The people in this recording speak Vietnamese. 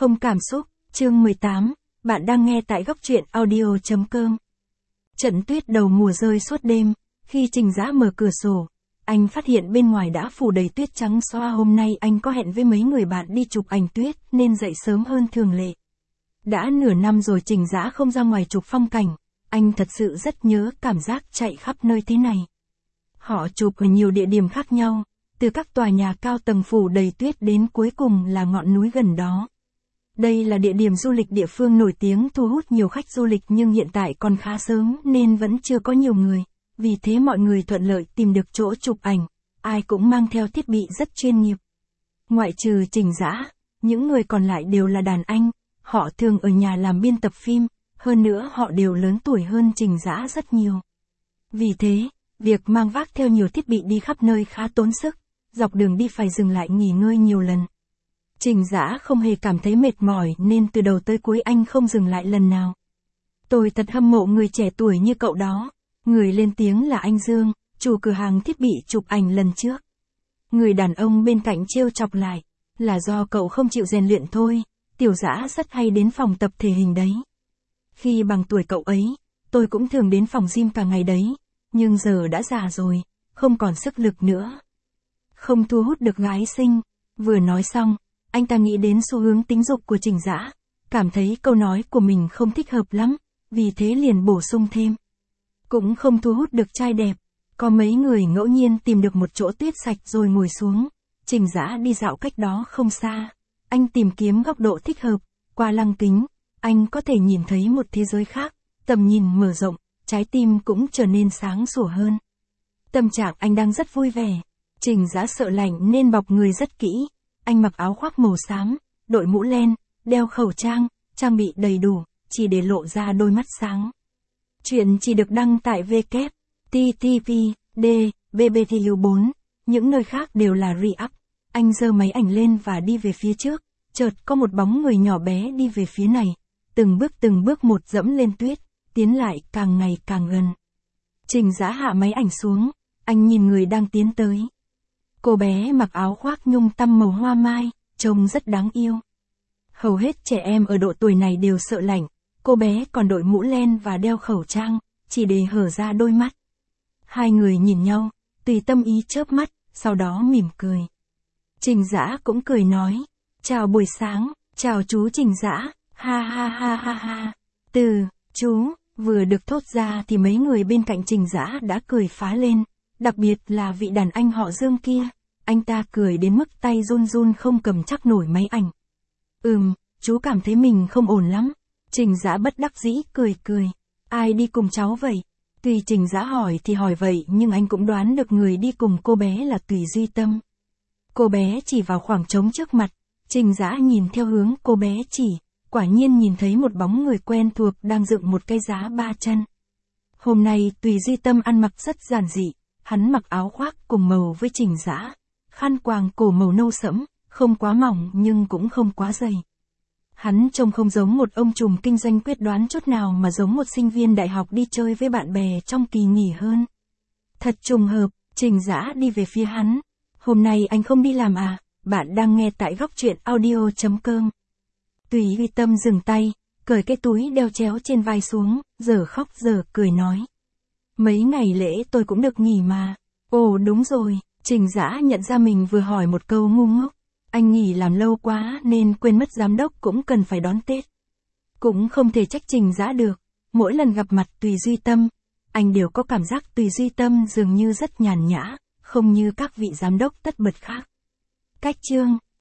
Không cảm xúc, chương 18, bạn đang nghe tại góc truyện audio.com. Trận tuyết đầu mùa rơi suốt đêm, khi Trình Dã mở cửa sổ, anh phát hiện bên ngoài đã phủ đầy tuyết trắng xóa. Hôm nay anh có hẹn với mấy người bạn đi chụp ảnh tuyết nên dậy sớm hơn thường lệ. Đã nửa năm rồi Trình Dã không ra ngoài chụp phong cảnh, anh thật sự rất nhớ cảm giác chạy khắp nơi thế này. Họ chụp ở nhiều địa điểm khác nhau, từ các tòa nhà cao tầng phủ đầy tuyết đến cuối cùng là ngọn núi gần đó. Đây là địa điểm du lịch địa phương nổi tiếng thu hút nhiều khách du lịch nhưng hiện tại còn khá sớm nên vẫn chưa có nhiều người, vì thế mọi người thuận lợi tìm được chỗ chụp ảnh, ai cũng mang theo thiết bị rất chuyên nghiệp. Ngoại trừ Trình Dã, những người còn lại đều là đàn anh, họ thường ở nhà làm biên tập phim, hơn nữa họ đều lớn tuổi hơn Trình Dã rất nhiều. Vì thế, việc mang vác theo nhiều thiết bị đi khắp nơi khá tốn sức, dọc đường đi phải dừng lại nghỉ ngơi nhiều lần. Trình Dã không hề cảm thấy mệt mỏi nên từ đầu tới cuối anh không dừng lại lần nào. Tôi thật hâm mộ người trẻ tuổi như cậu đó. Người lên tiếng là anh Dương, chủ cửa hàng thiết bị chụp ảnh lần trước. Người đàn ông bên cạnh trêu chọc lại, là do cậu không chịu rèn luyện thôi, Tiểu Dã rất hay đến phòng tập thể hình đấy. Khi bằng tuổi cậu ấy, tôi cũng thường đến phòng gym cả ngày đấy, nhưng giờ đã già rồi, không còn sức lực nữa. Không thu hút được gái xinh. Vừa nói xong, anh ta nghĩ đến xu hướng tính dục của Trình Dã, cảm thấy câu nói của mình không thích hợp lắm, vì thế liền bổ sung thêm. Cũng không thu hút được trai đẹp, có mấy người ngẫu nhiên tìm được một chỗ tuyết sạch rồi ngồi xuống. Trình Dã đi dạo cách đó không xa, anh tìm kiếm góc độ thích hợp, qua lăng kính, anh có thể nhìn thấy một thế giới khác, tầm nhìn mở rộng, trái tim cũng trở nên sáng sủa hơn. Tâm trạng anh đang rất vui vẻ. Trình Dã sợ lạnh nên bọc người rất kỹ, anh mặc áo khoác màu xám, đội mũ len, đeo khẩu trang, trang bị đầy đủ, chỉ để lộ ra đôi mắt sáng. Chuyện chỉ được đăng tại www.ttpd.bbtu4, những nơi khác đều là re-up. Anh giơ máy ảnh lên và đi về phía trước, chợt có một bóng người nhỏ bé đi về phía này, từng bước một dẫm lên tuyết, tiến lại càng ngày càng gần. Trình Dã hạ máy ảnh xuống, anh nhìn người đang tiến tới. Cô bé mặc áo khoác nhung tăm màu hoa mai, trông rất đáng yêu. Hầu hết trẻ em ở độ tuổi này đều sợ lạnh, cô bé còn đội mũ len và đeo khẩu trang, chỉ để hở ra đôi mắt. Hai người nhìn nhau, tùy tâm ý chớp mắt, sau đó mỉm cười. Trình Dã cũng cười nói, chào buổi sáng, chào chú Trình Dã, ha ha ha ha ha. Từ, chú, vừa được thốt ra thì mấy người bên cạnh Trình Dã đã cười phá lên, đặc biệt là vị đàn anh họ Dương kia, anh ta cười đến mức tay run run không cầm chắc nổi máy ảnh. Chú cảm thấy mình không ổn lắm. Trình Dã bất đắc dĩ cười. Ai đi cùng cháu vậy? Tuy Trình Dã hỏi thì hỏi vậy nhưng anh cũng đoán được người đi cùng cô bé là Tùy Duy Tâm. Cô bé chỉ vào khoảng trống trước mặt, Trình Dã nhìn theo hướng cô bé chỉ, quả nhiên nhìn thấy một bóng người quen thuộc đang dựng một cây giá 3 chân. Hôm nay Tùy Duy Tâm ăn mặc rất giản dị, hắn mặc áo khoác cùng màu với Trình Dã, khăn quàng cổ màu nâu sẫm, không quá mỏng nhưng cũng không quá dày. Hắn trông không giống một ông trùm kinh doanh quyết đoán chút nào mà giống một sinh viên đại học đi chơi với bạn bè trong kỳ nghỉ hơn. Thật trùng hợp, Trình Dã đi về phía hắn. Hôm nay anh không đi làm à? Bạn đang nghe tại góc truyện audio.com. Tùy Duy Tâm dừng tay, cởi cái túi đeo chéo trên vai xuống, giờ khóc giờ cười nói. Mấy ngày lễ tôi cũng được nghỉ mà. Ồ đúng rồi, Trình Dã nhận ra mình vừa hỏi một câu ngu ngốc. Anh nghỉ làm lâu quá nên quên mất giám đốc cũng cần phải đón Tết. Cũng không thể trách Trình Dã được, mỗi lần gặp mặt Tùy Duy Tâm, anh đều có cảm giác Tùy Duy Tâm dường như rất nhàn nhã, không như các vị giám đốc tất bật khác. Cách chương,